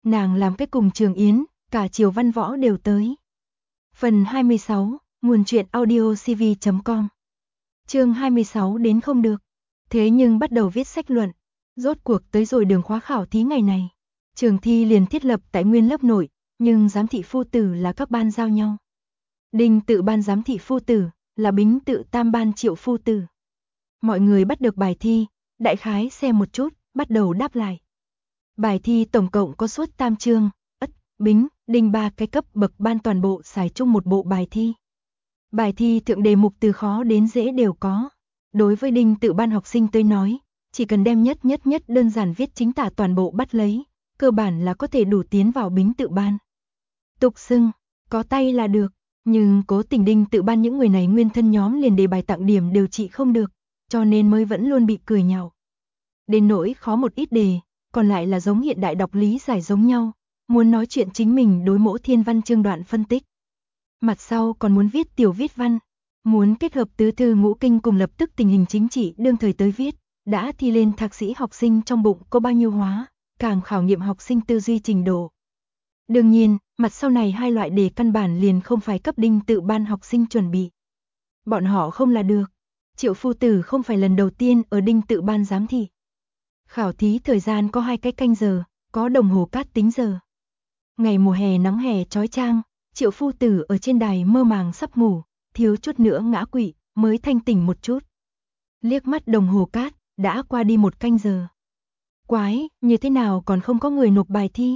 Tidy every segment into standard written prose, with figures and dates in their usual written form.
Nàng làm cái cùng Trường Yến, cả Triều Văn Võ đều tới. Phần 26, nguồn truyện audiocv.com. Chương 26 đến không được. Thế nhưng bắt đầu viết sách luận. Rốt cuộc tới rồi đường khóa khảo thí ngày này. Trường thi liền thiết lập tại nguyên lớp nội, nhưng giám thị phu tử là các ban giao nhau. Đinh tự ban giám thị phu tử, là Bính tự tam ban Triệu phu tử. Mọi người bắt được bài thi, đại khái xem một chút, bắt đầu đáp lại. Bài thi tổng cộng có suốt tam chương, Ất, Bính, Đinh ba cái cấp bậc ban toàn bộ xài chung một bộ bài thi. Bài thi thượng đề mục từ khó đến dễ đều có. Đối với Đinh tự ban học sinh tới nói, chỉ cần đem nhất đơn giản viết chính tả toàn bộ bắt lấy, cơ bản là có thể đủ tiến vào Bính tự ban. Tục xưng, có tay là được, nhưng cố tình Đinh tự ban những người này nguyên thân nhóm liền đề bài tặng điểm đều trị không được, cho nên mới vẫn luôn bị cười nhạo. Đến nỗi khó một ít đề, còn lại là giống hiện đại đọc lý giải giống nhau, muốn nói chuyện chính mình đối mỗi thiên văn chương đoạn phân tích. Mặt sau còn muốn viết tiểu viết văn, muốn kết hợp tứ thư ngũ kinh cùng lập tức tình hình chính trị đương thời tới viết, đã thi lên thạc sĩ học sinh trong bụng có bao nhiêu hóa, càng khảo nghiệm học sinh tư duy trình độ. Đương nhiên, mặt sau này hai loại đề căn bản liền không phải cấp Đinh tự ban học sinh chuẩn bị. Bọn họ không là được. Triệu phu tử không phải lần đầu tiên ở Đinh tự ban giám thị. Khảo thí thời gian có 2 cái canh giờ, có đồng hồ cát tính giờ. Ngày mùa hè nắng hè chói chang, Triệu phu tử ở trên đài mơ màng sắp ngủ, thiếu chút nữa ngã quỵ, mới thanh tỉnh một chút. Liếc mắt đồng hồ cát, đã qua đi 1 canh giờ. Quái, như thế nào còn không có người nộp bài thi?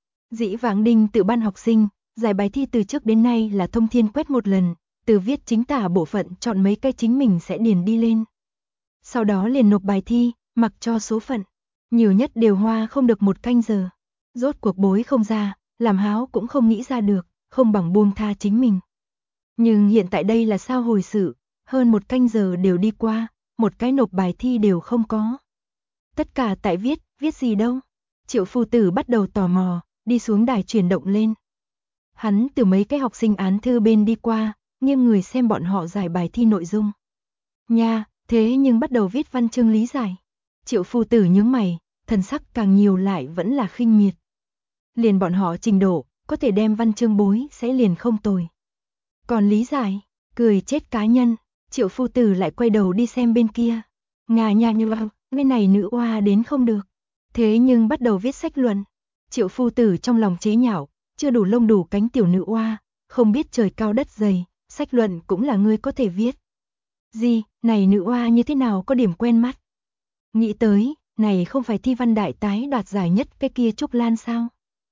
Dĩ vãng Đinh tự ban học sinh, giải bài thi từ trước đến nay là thông thiên quét một lần, từ viết chính tả bộ phận chọn mấy cái chính mình sẽ điền đi lên. Sau đó liền nộp bài thi, mặc cho số phận. Nhiều nhất đều hoa không được 1 canh giờ. Rốt cuộc bối không ra, làm háo cũng không nghĩ ra được, không bằng buông tha chính mình. Nhưng hiện tại đây là sao hồi sự, hơn 1 canh giờ đều đi qua, một cái nộp bài thi đều không có. Tất cả tại viết gì đâu? Triệu phu tử bắt đầu tò mò, đi xuống đài chuyển động lên. Hắn từ mấy cái học sinh án thư bên đi qua, nghiêng người xem bọn họ giải bài thi nội dung. Nha, thế nhưng bắt đầu viết văn chương lý giải. Triệu phu tử nhướng mày, thần sắc càng nhiều lại vẫn là khinh miệt. Liền bọn họ trình độ, có thể đem văn chương bối sẽ liền không tồi. Còn lý giải, cười chết cá nhân, Triệu phu tử lại quay đầu đi xem bên kia. Ngà nha như vào, bên này nữ oa đến không được. Thế nhưng bắt đầu viết sách luận. Triệu phu tử trong lòng chế nhạo, chưa đủ lông đủ cánh tiểu nữ oa, không biết trời cao đất dày, sách luận cũng là ngươi có thể viết. Gì, này nữ oa như thế nào có điểm quen mắt. Nghĩ tới, này không phải thi văn đại tái đoạt giải nhất cái kia Trúc Lan sao?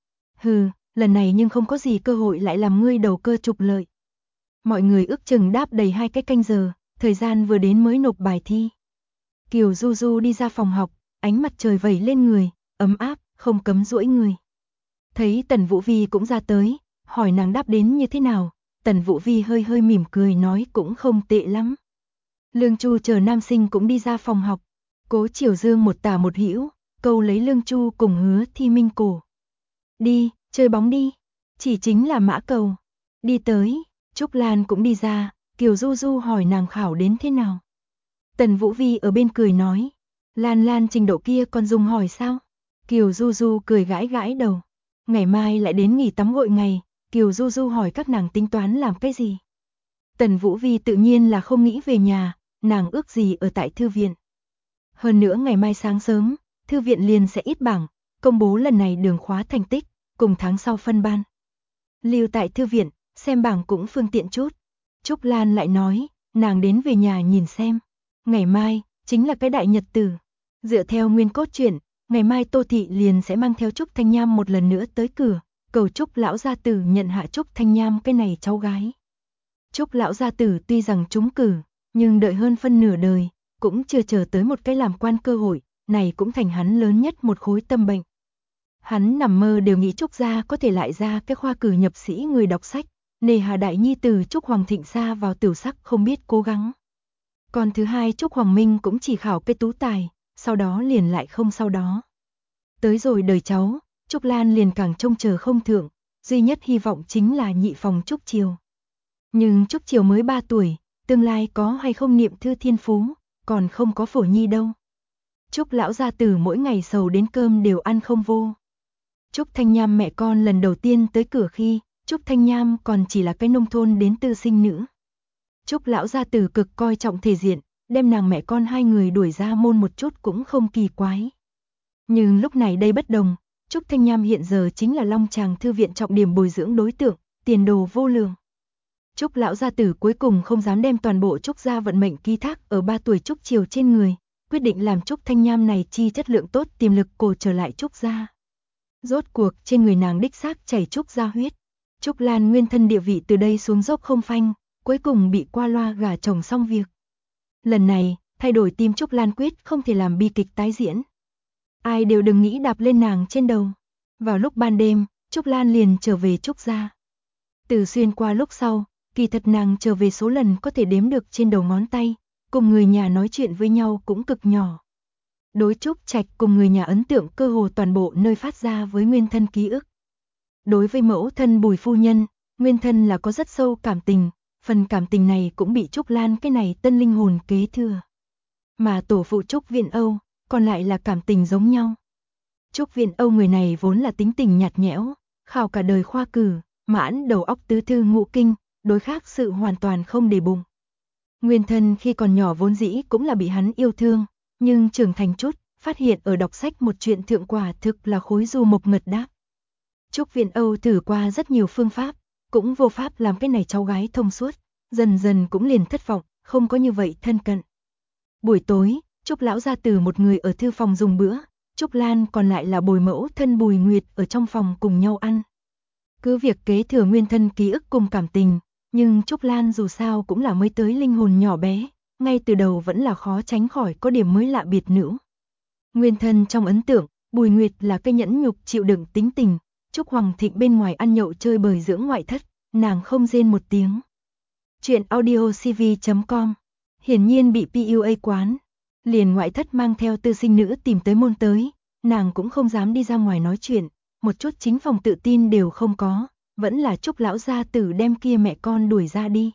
Hừ, lần này nhưng không có gì cơ hội lại làm ngươi đầu cơ trục lợi. Mọi người ước chừng đáp đầy 2 cái canh giờ, thời gian vừa đến mới nộp bài thi. Kiều Du Du đi ra phòng học, ánh mặt trời vẩy lên người, ấm áp, không cấm duỗi người. Thấy Tần Vũ Vi cũng ra tới, hỏi nàng đáp đến như thế nào, Tần Vũ Vi hơi mỉm cười nói cũng không tệ lắm. Lương Chu chờ nam sinh cũng đi ra phòng học, Cố Triều Dương một tả một hữu, câu lấy Lương Chu cùng Hứa Thi Minh cổ. Đi, chơi bóng đi, chỉ chính là mã cầu. Đi tới, Trúc Lan cũng đi ra, Kiều Du Du hỏi nàng khảo đến thế nào. Tần Vũ Vi ở bên cười nói, Lan trình độ kia còn dùng hỏi sao? Kiều Du Du cười gãi đầu. Ngày mai lại đến nghỉ tắm gội ngày, Kiều Du Du hỏi các nàng tính toán làm cái gì. Tần Vũ Vi tự nhiên là không nghĩ về nhà, nàng ước gì ở tại thư viện. Hơn nữa ngày mai sáng sớm, thư viện liền sẽ ít bảng, công bố lần này đường khóa thành tích, cùng tháng sau phân ban. Lưu tại thư viện, xem bảng cũng phương tiện chút. Trúc Lan lại nói, nàng đến về nhà nhìn xem. Ngày mai, chính là cái đại nhật tử. Dựa theo nguyên cốt truyện, ngày mai Tô Thị liền sẽ mang theo Trúc Thanh Nham một lần nữa tới cửa, cầu Trúc lão gia tử nhận hạ Trúc Thanh Nham cái này cháu gái. Trúc lão gia tử tuy rằng trúng cử, nhưng đợi hơn phân nửa đời, cũng chưa chờ tới một cái làm quan cơ hội, này cũng thành hắn lớn nhất một khối tâm bệnh. Hắn nằm mơ đều nghĩ Trúc gia có thể lại ra cái khoa cử nhập sĩ người đọc sách, nề hà đại nhi từ Trúc Hoàng Thịnh xa vào tiểu sắc không biết cố gắng. Còn thứ hai Trúc Hoàng Minh cũng chỉ khảo cái tú tài, sau đó liền lại không sau đó. Tới rồi đời cháu, Trúc Lan liền càng trông chờ không thượng, duy nhất hy vọng chính là nhị phòng Trúc Triều. Nhưng Trúc Triều mới 3 tuổi, tương lai có hay không niệm thư thiên phú, còn không có phổ nhi đâu. Trúc lão gia tử mỗi ngày sầu đến cơm đều ăn không vô. Trúc Thanh Nham mẹ con lần đầu tiên tới cửa khi Trúc Thanh Nham còn chỉ là cái nông thôn đến tư sinh nữ. Trúc lão gia tử cực coi trọng thể diện, đem nàng mẹ con hai người đuổi ra môn một chút cũng không kỳ quái. Nhưng lúc này đây bất đồng, Trúc Thanh Nham hiện giờ chính là Long Tràng thư viện trọng điểm bồi dưỡng đối tượng, tiền đồ vô lượng. Trúc lão gia tử cuối cùng không dám đem toàn bộ Trúc gia vận mệnh ký thác ở 3 tuổi Trúc Triều trên người, quyết định làm Trúc Thanh Nham này chi chất lượng tốt tiềm lực cổ trở lại Trúc gia. Rốt cuộc trên người nàng đích xác chảy Trúc gia huyết. Trúc Lan nguyên thân địa vị từ đây xuống dốc không phanh, cuối cùng bị qua loa gả chồng xong việc. Lần này, thay đổi tim Trúc Lan quyết không thể làm bi kịch tái diễn. Ai đều đừng nghĩ đạp lên nàng trên đầu. Vào lúc ban đêm, Trúc Lan liền trở về Trúc gia. Từ xuyên qua lúc sau, kỳ thật nàng trở về số lần có thể đếm được trên đầu ngón tay, cùng người nhà nói chuyện với nhau cũng cực nhỏ. Đối Trúc Trạch cùng người nhà ấn tượng cơ hồ toàn bộ nơi phát ra với nguyên thân ký ức. Đối với mẫu thân Bùi phu nhân, nguyên thân là có rất sâu cảm tình, phần cảm tình này cũng bị Trúc Lan cái này tân linh hồn kế thừa. Mà tổ phụ Trúc Viện Âu, còn lại là cảm tình giống nhau. Trúc Viện Âu người này vốn là tính tình nhạt nhẽo, khảo cả đời khoa cử, mãn đầu óc tứ thư ngũ kinh, đối khác sự hoàn toàn không để bụng. Nguyên thân khi còn nhỏ vốn dĩ cũng là bị hắn yêu thương, nhưng trưởng thành chút, phát hiện ở đọc sách một chuyện thượng quả thực là khối du mộc ngật đáp. Trúc Viện Âu thử qua rất nhiều phương pháp, cũng vô pháp làm cái này cháu gái thông suốt, dần dần cũng liền thất vọng, không có như vậy thân cận. Buổi tối, Trúc lão gia tử một người ở thư phòng dùng bữa, Trúc Lan còn lại là bồi mẫu thân Bùi Nguyệt ở trong phòng cùng nhau ăn. Cứ việc kế thừa nguyên thân ký ức cùng cảm tình, nhưng Trúc Lan dù sao cũng là mới tới linh hồn nhỏ bé, ngay từ đầu vẫn là khó tránh khỏi có điểm mới lạ biệt nữ. Nguyên thân trong ấn tượng, Bùi Nguyệt là cây nhẫn nhục chịu đựng tính tình, Trúc Hoàng Thịnh bên ngoài ăn nhậu chơi bời dưỡng ngoại thất, nàng không rên một tiếng. Chuyện audiocv.com hiển nhiên bị PUA quán, liền ngoại thất mang theo tư sinh nữ tìm tới môn tới, nàng cũng không dám đi ra ngoài nói chuyện, một chút chính phòng tự tin đều không có, vẫn là Trúc lão gia tử đem kia mẹ con đuổi ra đi.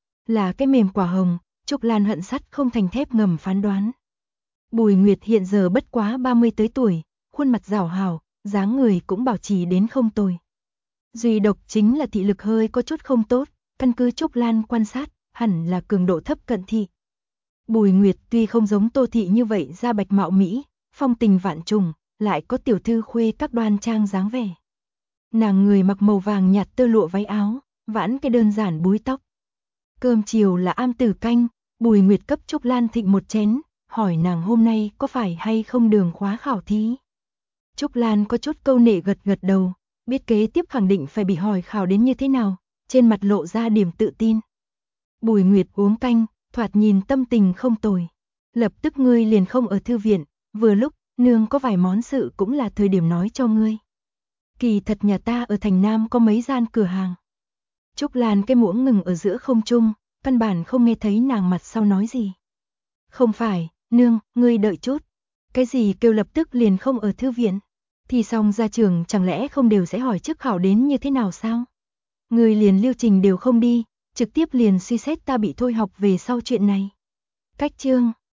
Là cái mềm quả hồng, Trúc Lan hận sắt không thành thép ngầm phán đoán. Bùi Nguyệt hiện giờ bất quá 30 tới tuổi, khuôn mặt rảo hảo, dáng người cũng bảo trì đến không tồi. Duy độc chính là thị lực hơi có chút không tốt, căn cứ Trúc Lan quan sát, hẳn là cường độ thấp cận thị. Bùi Nguyệt tuy không giống Tô thị như vậy da bạch mạo mỹ, phong tình vạn trùng, lại có tiểu thư khuê các đoan trang dáng vẻ. Nàng người mặc màu vàng nhạt tơ lụa váy áo, vãn cái đơn giản búi tóc. Cơm chiều là am tử canh, Bùi Nguyệt cấp Trúc Lan thịnh một chén, hỏi nàng hôm nay có phải hay không đường khóa khảo thí. Trúc Lan có chút câu nệ gật gật đầu, biết kế tiếp khẳng định phải bị hỏi khảo đến như thế nào, trên mặt lộ ra điểm tự tin. Bùi Nguyệt uống canh, thoạt nhìn tâm tình không tồi. Lập tức ngươi liền không ở thư viện, vừa lúc, nương có vài món sự cũng là thời điểm nói cho ngươi. Kỳ thật nhà ta ở thành Nam có mấy gian cửa hàng. Trúc Lan cái muỗng ngừng ở giữa không trung, căn bản không nghe thấy nàng mặt sau nói gì. Không phải, nương, ngươi đợi chút. Cái gì kêu lập tức liền không ở thư viện? Thì xong ra trường chẳng lẽ không đều sẽ hỏi trước khảo đến như thế nào sao? Ngươi liền lưu trình đều không đi, trực tiếp liền suy xét ta bị thôi học về sau chuyện này. Cách chương